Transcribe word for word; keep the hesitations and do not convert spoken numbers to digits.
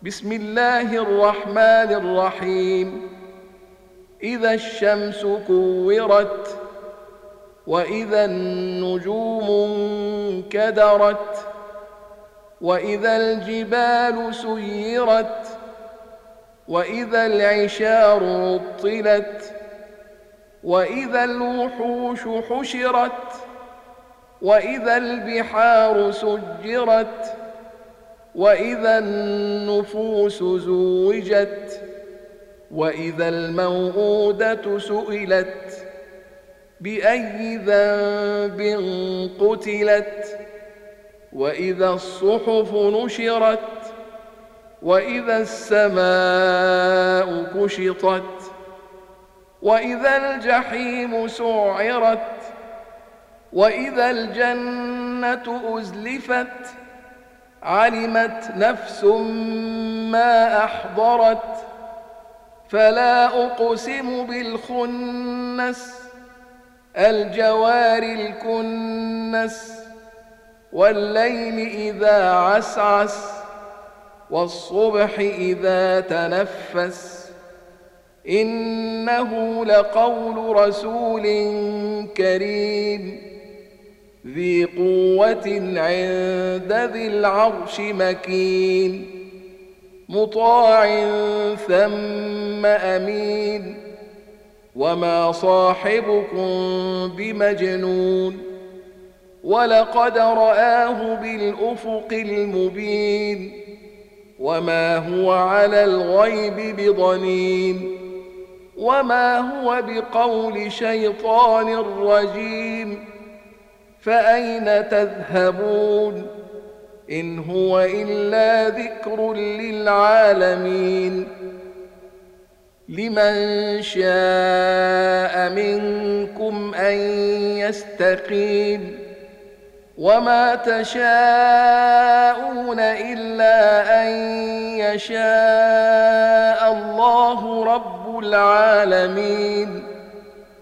بسم الله الرحمن الرحيم إذا الشمس كورت وإذا النجوم انكدرت وإذا الجبال سيرت وإذا العشار عطلت وإذا الوحوش حشرت وإذا البحار سجرت وإذا النفوس زوجت وإذا الموءودة سئلت بأي ذنب قتلت وإذا الصحف نشرت وإذا السماء كشطت وإذا الجحيم سعرت وإذا الجنة أزلفت علمت نفس ما أحضرت فلا أقسم بالخنس الجوار الكنس والليل إذا عسعس والصبح إذا تنفس إنه لقول رسول كريم ذي قوة عند ذي العرش مكين مطاع ثم أمين وما صاحبكم بمجنون ولقد رآه بالأفق المبين وما هو على الغيب بضنين وما هو بقول شيطان رجيم فأين تذهبون إن هو إلا ذكر للعالمين لمن شاء منكم أن يستقيم وما تشاءون إلا أن يشاء الله رب العالمين